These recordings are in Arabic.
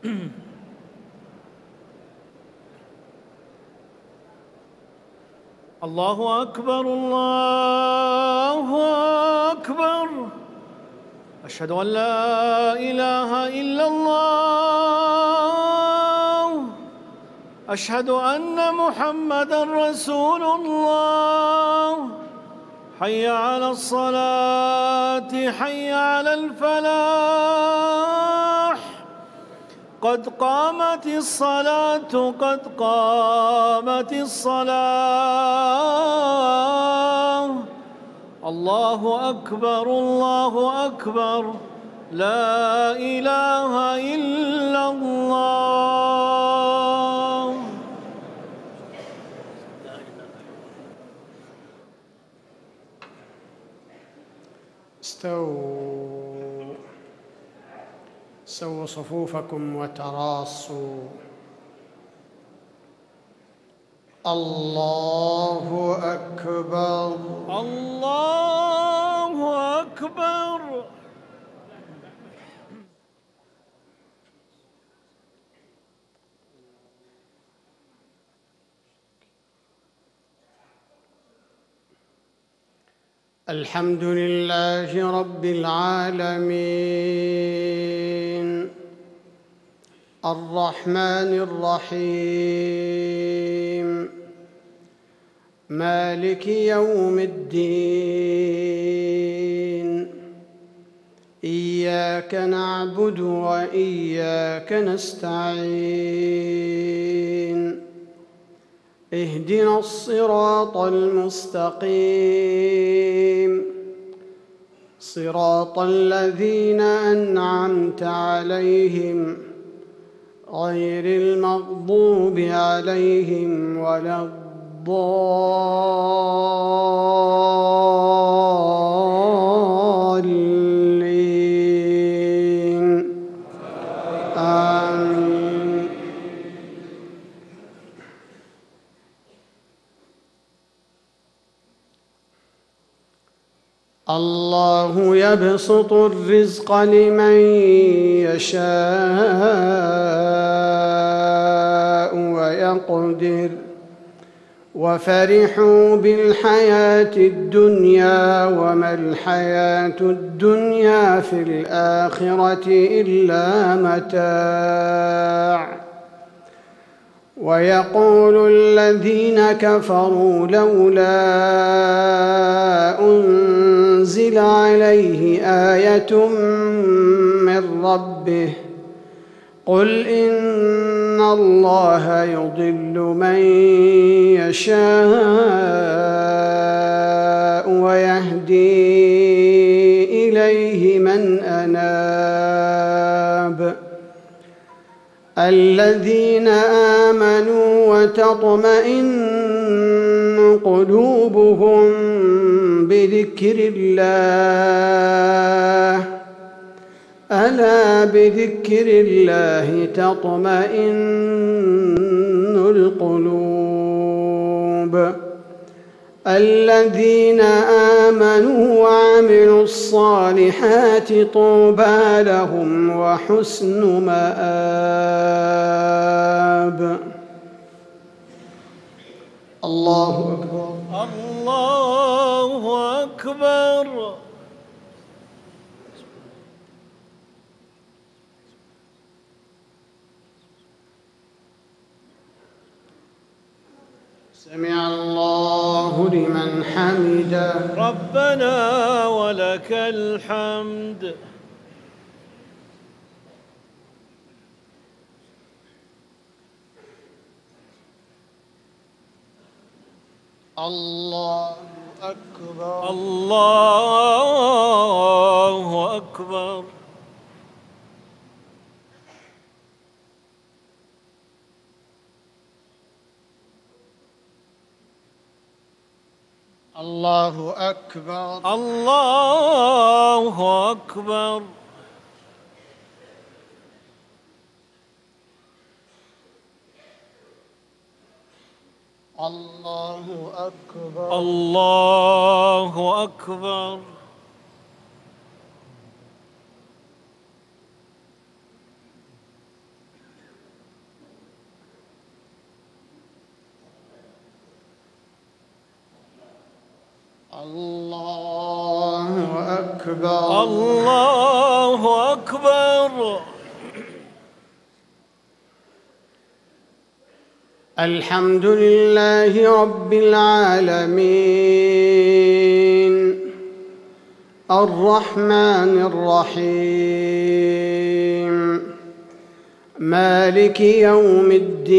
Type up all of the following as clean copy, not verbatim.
الله أكبر الله أكبر. أشهد أن لا إله إلا الله. أشهد أن محمدًا رسول الله. حي على الصلاة حي على الفلاح. قد قامت الصلاة قد قامت الصلاة. الله أكبر الله أكبر. لا إله إلا الله. سووا صفوفكم وتراصوا. الله أكبر الله أكبر. الحمد لله رب العالمين الرحمن الرحيم مالك يوم الدين. إياك نعبد وإياك نستعين. اهدنا الصراط المستقيم صراط الذين أنعمت عليهم غير المغضوب عليهم ولا الضالين. آمين. الله يبسط الرزق لمن يشاء ويقدر وفرحوا بالحياة الدنيا وما الحياة الدنيا في الآخرة إلا متاع. ويقول الذين كفروا لولا أنزل عليه آية من ربه قل إن الله يضل من يشاء ويهدي إليه من أناب. الذين آمنوا وتطمئن قلوبهم بذكر الله ألا بذكر الله تطمئن القلوب. الذين آمنوا وعملوا الصالحات طوبى لهم وحسن مآب. الله أكبر الله أكبر. سمع الله لمن حمده. ربنا ولك الحمد. الله أكبر الله أكبر. الله أكبر الله أكبر. الله أكبر الله أكبر. الله أكبر. الله أكبر. الحمد لله رب العالمين الرحمن الرحيم مالك يوم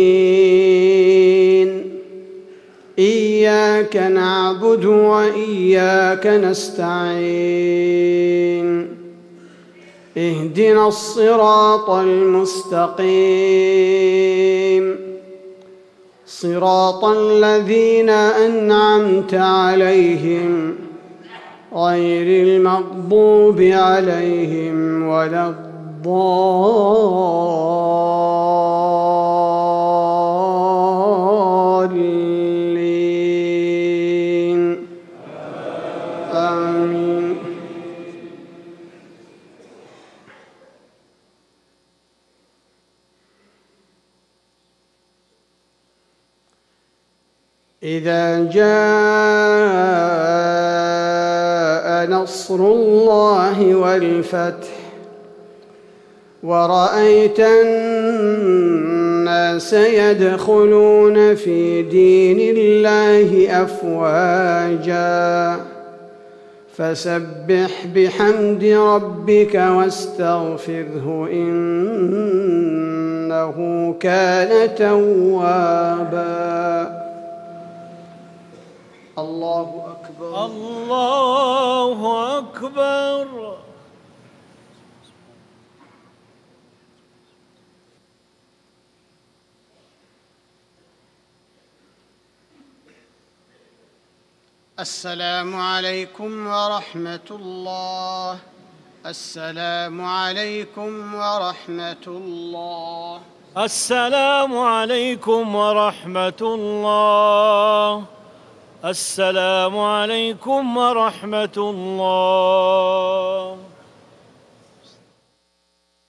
الدين إياك نعبد وإياك نستعين اهدنا الصراط المستقيم صراط الذين أنعمت عليهم غير المغضوب عليهم ولا الضالين آمين. إذا جاء نصر الله والفتح ورأيت الناس يدخلون في دين الله أفواجا فسبح بحمد ربك واستغفره إنه كان توابا. الله أكبر. الله أكبر. السلام عليكم ورحمة الله. السلام عليكم ورحمة الله. السلام عليكم ورحمة الله. السلام عليكم ورحمة الله.